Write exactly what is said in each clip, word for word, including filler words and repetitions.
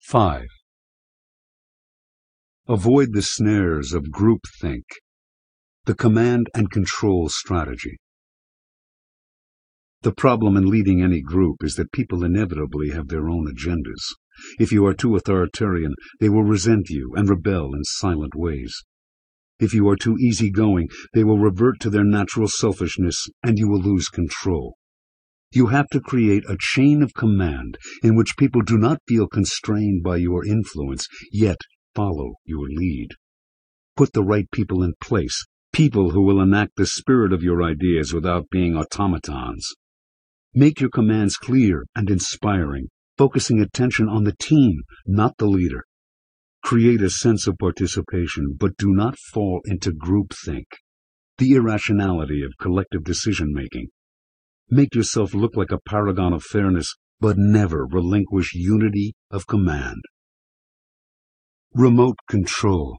five. Avoid the snares of groupthink. The command and control strategy. The problem in leading any group is that people inevitably have their own agendas. If you are too authoritarian, they will resent you and rebel in silent ways. If you are too easygoing, they will revert to their natural selfishness and you will lose control. You have to create a chain of command in which people do not feel constrained by your influence, yet follow your lead. Put the right people in place, people who will enact the spirit of your ideas without being automatons. Make your commands clear and inspiring, focusing attention on the team, not the leader. Create a sense of participation, but do not fall into groupthink, the irrationality of collective decision-making. Make yourself look like a paragon of fairness, but never relinquish unity of command. Remote control.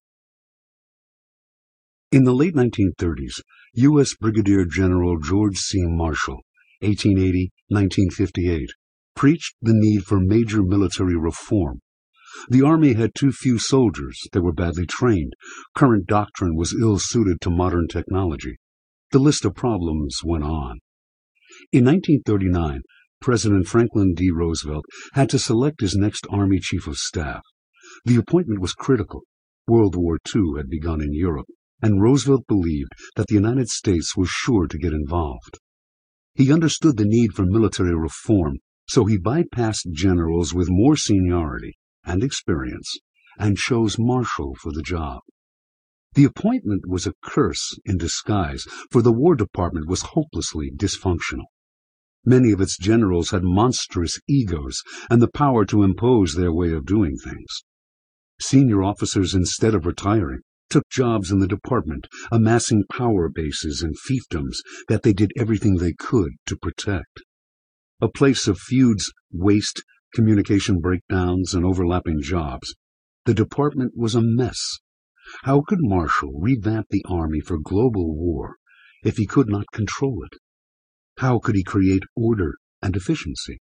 In the late nineteen thirties, U S Brigadier General George C. Marshall, eighteen eighty to nineteen fifty-eight, preached the need for major military reform. The Army had too few soldiers, they were badly trained, current doctrine was ill-suited to modern technology. The list of problems went on. In nineteen thirty-nine, President Franklin D. Roosevelt had to select his next Army Chief of Staff. The appointment was critical. World War Two had begun in Europe, and Roosevelt believed that the United States was sure to get involved. He understood the need for military reform, so he bypassed generals with more seniority and experience and chose Marshall for the job. The appointment was a curse in disguise, for the War Department was hopelessly dysfunctional. Many of its generals had monstrous egos and the power to impose their way of doing things. Senior officers, instead of retiring, took jobs in the department, amassing power bases and fiefdoms that they did everything they could to protect. A place of feuds, waste, communication breakdowns, and overlapping jobs, the department was a mess. How could Marshall revamp the Army for global war if he could not control it? How could he create order and efficiency?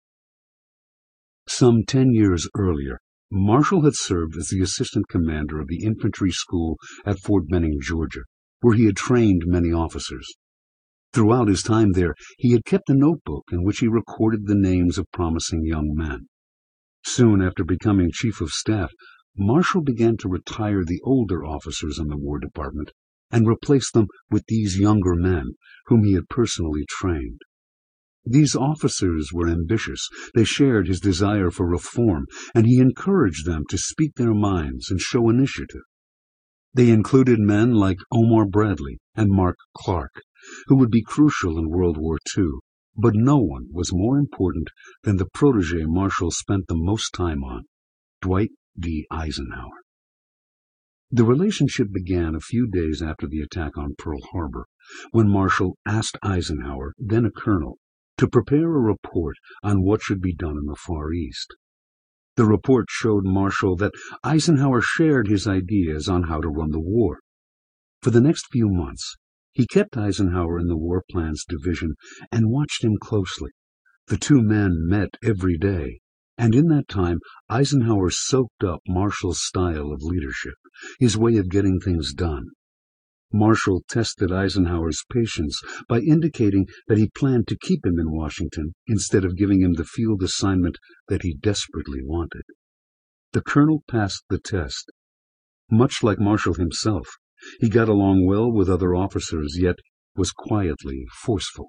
Some ten years earlier, Marshall had served as the assistant commander of the infantry school at Fort Benning, Georgia, where he had trained many officers. Throughout his time there, he had kept a notebook in which he recorded the names of promising young men. Soon after becoming Chief of Staff, Marshall began to retire the older officers in the War Department and replace them with these younger men whom he had personally trained. These officers were ambitious. They shared his desire for reform, and he encouraged them to speak their minds and show initiative. They included men like Omar Bradley and Mark Clark, who would be crucial in World War Two, but no one was more important than the protege Marshall spent the most time on, Dwight D. Eisenhower. The relationship began a few days after the attack on Pearl Harbor, when Marshall asked Eisenhower, then a colonel, to prepare a report on what should be done in the Far East. The report showed Marshall that Eisenhower shared his ideas on how to run the war. For the next few months, he kept Eisenhower in the War Plans Division and watched him closely. The two men met every day, and in that time Eisenhower soaked up Marshall's style of leadership, his way of getting things done. Marshall tested Eisenhower's patience by indicating that he planned to keep him in Washington instead of giving him the field assignment that he desperately wanted. The colonel passed the test. Much like Marshall himself, he got along well with other officers, yet was quietly forceful.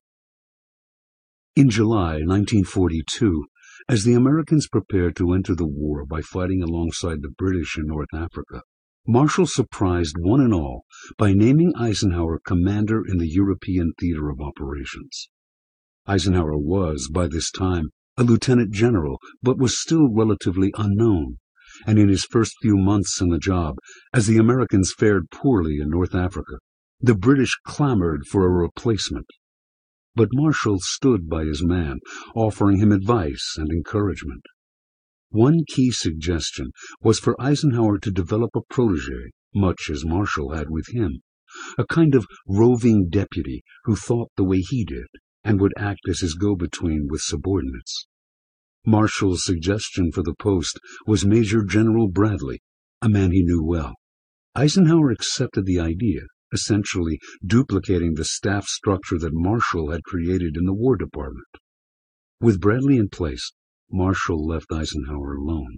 In July nineteen forty-two, as the Americans prepared to enter the war by fighting alongside the British in North Africa, Marshall surprised one and all by naming Eisenhower commander in the European theater of operations. Eisenhower was, by this time, a lieutenant general, but was still relatively unknown, and in his first few months in the job, as the Americans fared poorly in North Africa, the British clamored for a replacement. But Marshall stood by his man, offering him advice and encouragement. One key suggestion was for Eisenhower to develop a protege, much as Marshall had with him, a kind of roving deputy who thought the way he did and would act as his go-between with subordinates. Marshall's suggestion for the post was Major General Bradley, a man he knew well. Eisenhower accepted the idea, essentially duplicating the staff structure that Marshall had created in the War Department. With Bradley in place, Marshall left Eisenhower alone.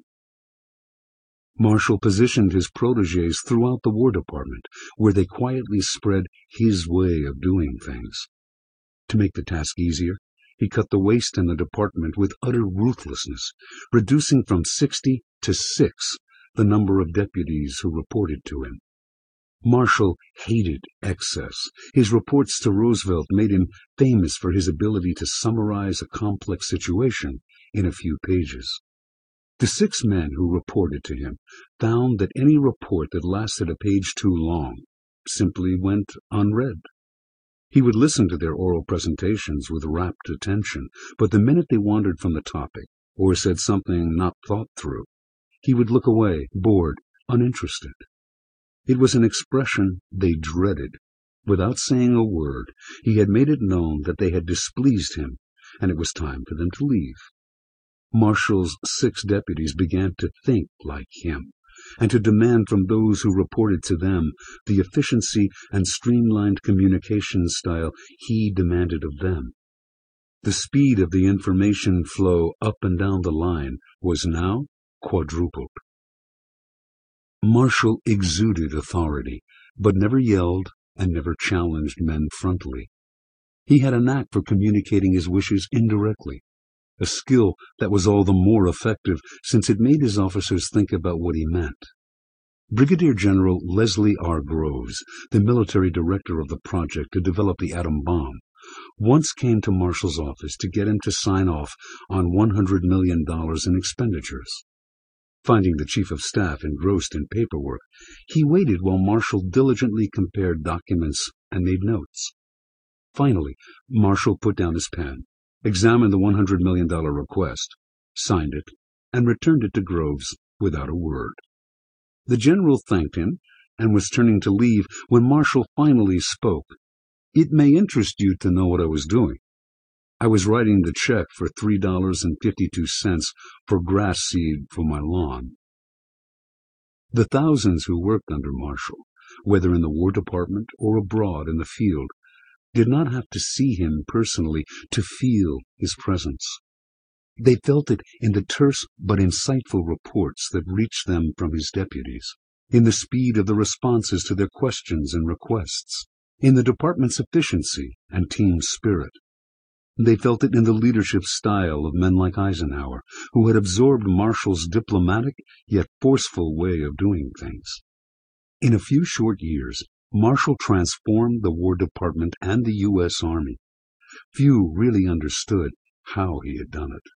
Marshall positioned his protégés throughout the War Department, where they quietly spread his way of doing things. To make the task easier, he cut the waste in the department with utter ruthlessness, reducing from sixty to six the number of deputies who reported to him. Marshall hated excess. His reports to Roosevelt made him famous for his ability to summarize a complex situation in a few pages. The six men who reported to him found that any report that lasted a page too long simply went unread. He would listen to their oral presentations with rapt attention, but the minute they wandered from the topic or said something not thought through, he would look away, bored, uninterested. It was an expression they dreaded. Without saying a word, he had made it known that they had displeased him, and it was time for them to leave. Marshall's six deputies began to think like him, and to demand from those who reported to them the efficiency and streamlined communication style he demanded of them. The speed of the information flow up and down the line was now quadrupled. Marshall exuded authority, but never yelled and never challenged men frontally. He had a knack for communicating his wishes indirectly, a skill that was all the more effective since it made his officers think about what he meant. Brigadier General Leslie R. Groves, the military director of the project to develop the atom bomb, once came to Marshall's office to get him to sign off on one hundred million dollars in expenditures. Finding the chief of staff engrossed in paperwork, he waited while Marshall diligently compared documents and made notes. Finally, Marshall put down his pen, examined the one hundred million dollars request, signed it, and returned it to Groves without a word. The general thanked him and was turning to leave when Marshall finally spoke. "It may interest you to know what I was doing. I was writing the check for three dollars and fifty-two cents for grass seed for my lawn." The thousands who worked under Marshall, whether in the War Department or abroad in the field, did not have to see him personally to feel his presence. They felt it in the terse but insightful reports that reached them from his deputies, in the speed of the responses to their questions and requests, in the department's efficiency and team spirit. They felt it in the leadership style of men like Eisenhower, who had absorbed Marshall's diplomatic yet forceful way of doing things. In a few short years, Marshall transformed the War Department and the U S Army. Few really understood how he had done it.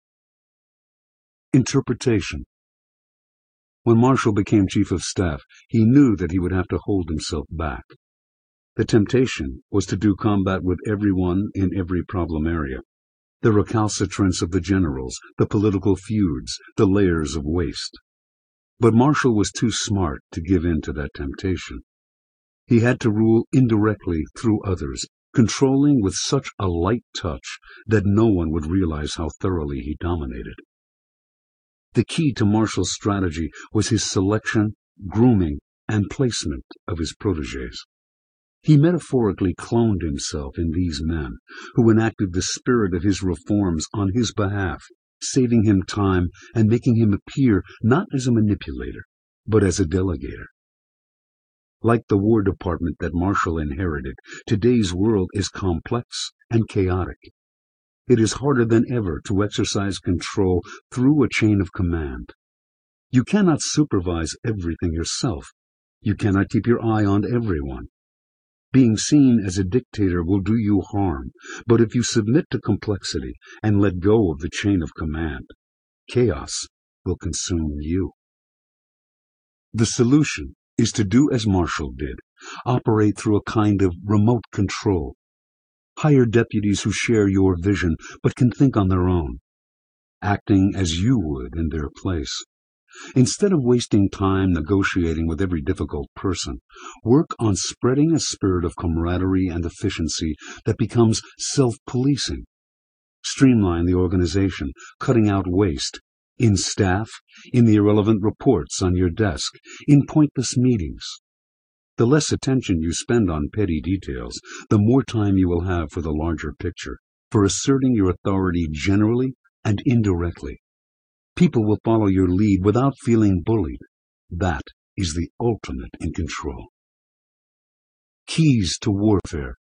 Interpretation. When Marshall became Chief of Staff, he knew that he would have to hold himself back. The temptation was to do combat with everyone in every problem area. The recalcitrance of the generals, the political feuds, the layers of waste. But Marshall was too smart to give in to that temptation. He had to rule indirectly through others, controlling with such a light touch that no one would realize how thoroughly he dominated. The key to Marshall's strategy was his selection, grooming, and placement of his protégés. He metaphorically cloned himself in these men, who enacted the spirit of his reforms on his behalf, saving him time and making him appear not as a manipulator, but as a delegator. Like the War Department that Marshall inherited, today's world is complex and chaotic. It is harder than ever to exercise control through a chain of command. You cannot supervise everything yourself. You cannot keep your eye on everyone. Being seen as a dictator will do you harm, but if you submit to complexity and let go of the chain of command, chaos will consume you. The solution is to do as Marshall did, operate through a kind of remote control. Hire deputies who share your vision but can think on their own, acting as you would in their place. Instead of wasting time negotiating with every difficult person, work on spreading a spirit of camaraderie and efficiency that becomes self-policing. Streamline the organization, cutting out waste, in staff, in the irrelevant reports on your desk, in pointless meetings. The less attention you spend on petty details, the more time you will have for the larger picture, for asserting your authority generally and indirectly. People will follow your lead without feeling bullied. That is the ultimate in control. Keys to warfare.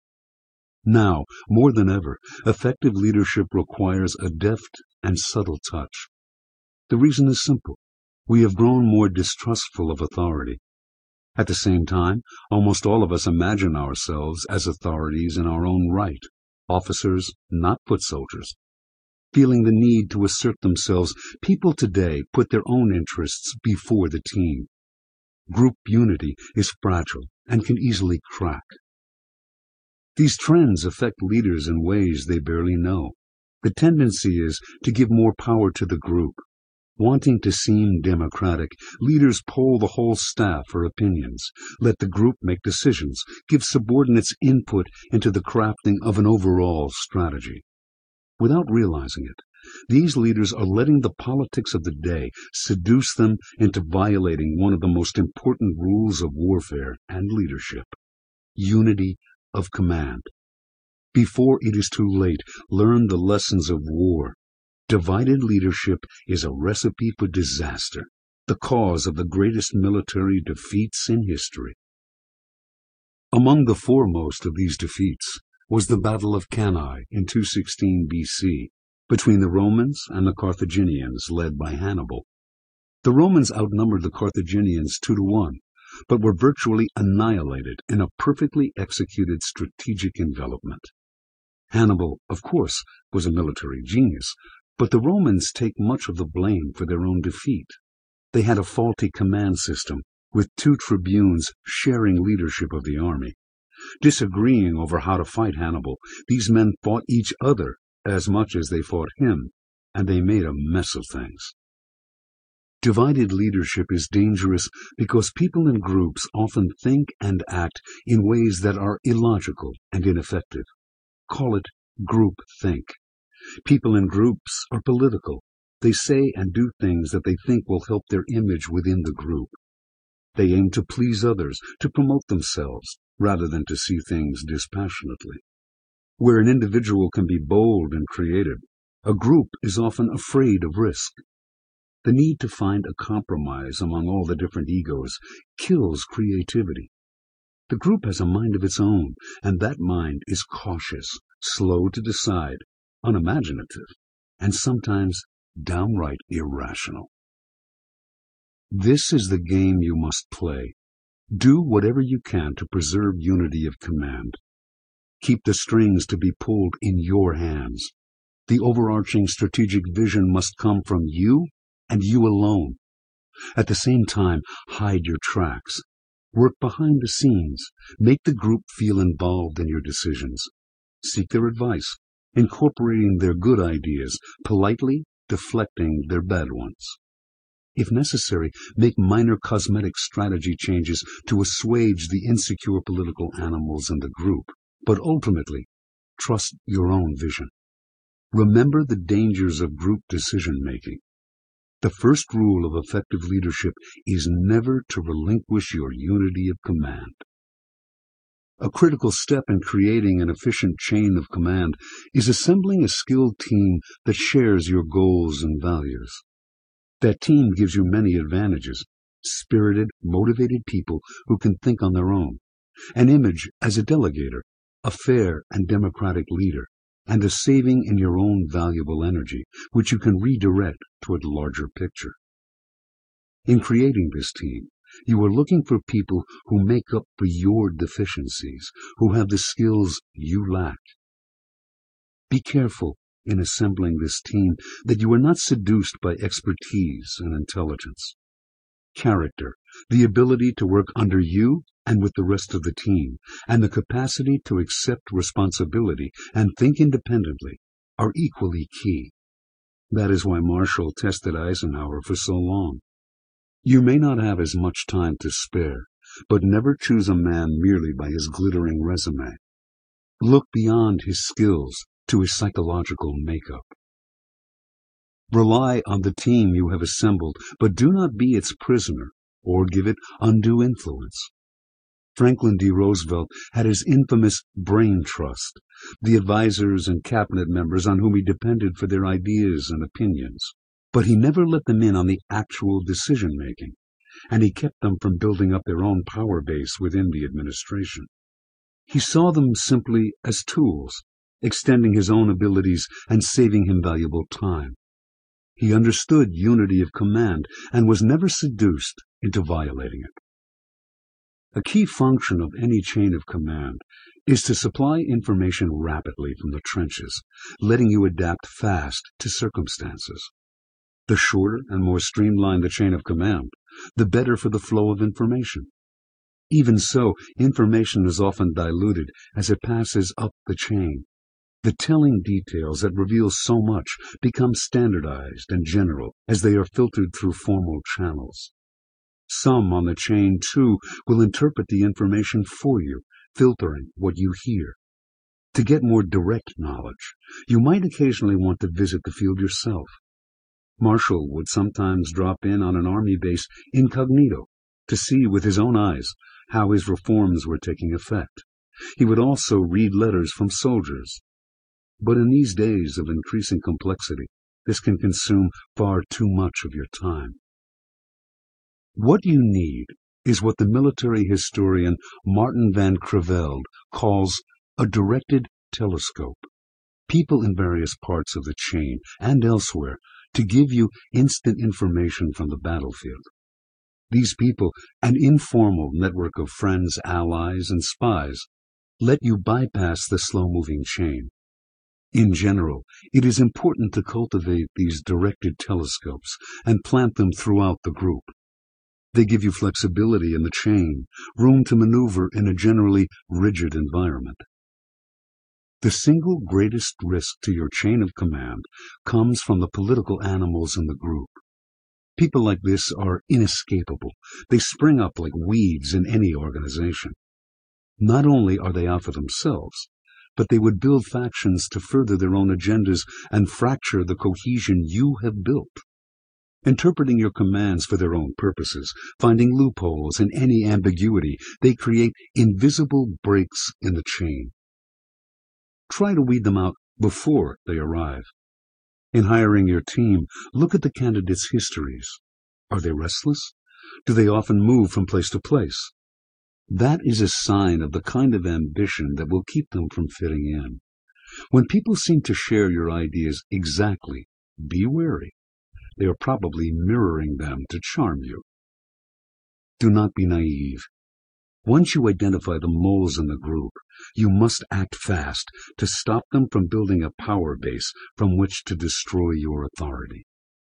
Now, more than ever, effective leadership requires a deft and subtle touch. The reason is simple. We have grown more distrustful of authority. At the same time, almost all of us imagine ourselves as authorities in our own right, officers, not foot soldiers. Feeling the need to assert themselves, people today put their own interests before the team. Group unity is fragile and can easily crack. These trends affect leaders in ways they barely know. The tendency is to give more power to the group. Wanting to seem democratic, leaders poll the whole staff for opinions, let the group make decisions, give subordinates input into the crafting of an overall strategy. Without realizing it, these leaders are letting the politics of the day seduce them into violating one of the most important rules of warfare and leadership: unity of command. Before it is too late, learn the lessons of war. Divided leadership is a recipe for disaster, the cause of the greatest military defeats in history. Among the foremost of these defeats was the Battle of Cannae in two sixteen B C, between the Romans and the Carthaginians led by Hannibal. The Romans outnumbered the Carthaginians two to one, but were virtually annihilated in a perfectly executed strategic envelopment. Hannibal, of course, was a military genius, but the Romans take much of the blame for their own defeat. They had a faulty command system, with two tribunes sharing leadership of the army. Disagreeing over how to fight Hannibal, these men fought each other as much as they fought him, and they made a mess of things. Divided leadership is dangerous because people in groups often think and act in ways that are illogical and ineffective. Call it groupthink. People in groups are political. They say and do things that they think will help their image within the group. They aim to please others, to promote themselves, rather than to see things dispassionately. Where an individual can be bold and creative, a group is often afraid of risk. The need to find a compromise among all the different egos kills creativity. The group has a mind of its own, and that mind is cautious, slow to decide, unimaginative, and sometimes downright irrational. This is the game you must play. Do whatever you can to preserve unity of command. Keep the strings to be pulled in your hands. The overarching strategic vision must come from you and you alone. At the same time, hide your tracks. Work behind the scenes. Make the group feel involved in your decisions. Seek their advice, incorporating their good ideas, politely deflecting their bad ones. If necessary, make minor cosmetic strategy changes to assuage the insecure political animals in the group, but ultimately, trust your own vision. Remember the dangers of group decision-making. The first rule of effective leadership is never to relinquish your unity of command. A critical step in creating an efficient chain of command is assembling a skilled team that shares your goals and values. That team gives you many advantages: spirited, motivated people who can think on their own, an image as a delegator, a fair and democratic leader, and a saving in your own valuable energy, which you can redirect toward the larger picture. In creating this team, you are looking for people who make up for your deficiencies, who have the skills you lack. Be careful in assembling this team that you are not seduced by expertise and intelligence. Character, the ability to work under you and with the rest of the team, and the capacity to accept responsibility and think independently are equally key. That is why Marshall tested Eisenhower for so long. You may not have as much time to spare, but never choose a man merely by his glittering resume. Look beyond his skills to his psychological makeup. Rely on the team you have assembled, but do not be its prisoner or give it undue influence. Franklin D. Roosevelt had his infamous brain trust, the advisors and cabinet members on whom he depended for their ideas and opinions. But he never let them in on the actual decision-making, and he kept them from building up their own power base within the administration. He saw them simply as tools, extending his own abilities and saving him valuable time. He understood unity of command and was never seduced into violating it. A key function of any chain of command is to supply information rapidly from the trenches, letting you adapt fast to circumstances. The shorter and more streamlined the chain of command, the better for the flow of information. Even so, information is often diluted as it passes up the chain. The telling details that reveal so much become standardized and general as they are filtered through formal channels. Some on the chain, too, will interpret the information for you, filtering what you hear. To get more direct knowledge, you might occasionally want to visit the field yourself. Marshall would sometimes drop in on an army base incognito to see with his own eyes how his reforms were taking effect. He would also read letters from soldiers. But in these days of increasing complexity, this can consume far too much of your time. What you need is what the military historian Martin van Creveld calls a directed telescope. People in various parts of the chain and elsewhere to give you instant information from the battlefield. These people, an informal network of friends, allies, and spies, let you bypass the slow-moving chain. In general, it is important to cultivate these directed telescopes and plant them throughout the group. They give you flexibility in the chain, room to maneuver in a generally rigid environment. The single greatest risk to your chain of command comes from the political animals in the group. People like this are inescapable. They spring up like weeds in any organization. Not only are they out for themselves, but they would build factions to further their own agendas and fracture the cohesion you have built. Interpreting your commands for their own purposes, finding loopholes in any ambiguity, they create invisible breaks in the chain. Try to weed them out before they arrive. In hiring your team, look at the candidates' histories. Are they restless? Do they often move from place to place? That is a sign of the kind of ambition that will keep them from fitting in. When people seem to share your ideas exactly, be wary. They are probably mirroring them to charm you. Do not be naive. Once you identify the moles in the group, you must act fast to stop them from building a power base from which to destroy your authority.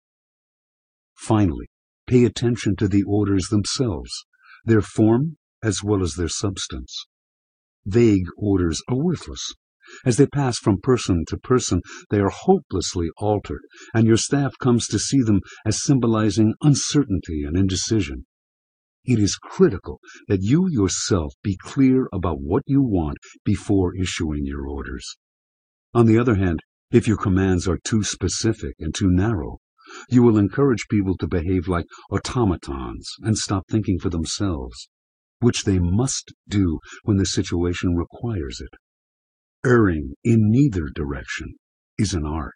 Finally, pay attention to the orders themselves, their form as well as their substance. Vague orders are worthless. As they pass from person to person, they are hopelessly altered, and your staff comes to see them as symbolizing uncertainty and indecision. It is critical that you yourself be clear about what you want before issuing your orders. On the other hand, if your commands are too specific and too narrow, you will encourage people to behave like automatons and stop thinking for themselves, which they must do when the situation requires it. Erring in neither direction is an art.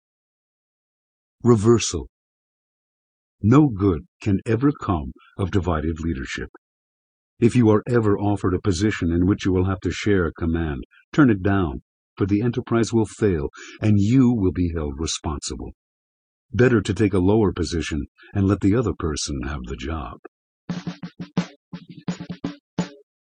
Reversal. No good can ever come of divided leadership. If you are ever offered a position in which you will have to share command, turn it down, for the enterprise will fail, and you will be held responsible. Better to take a lower position and let the other person have the job.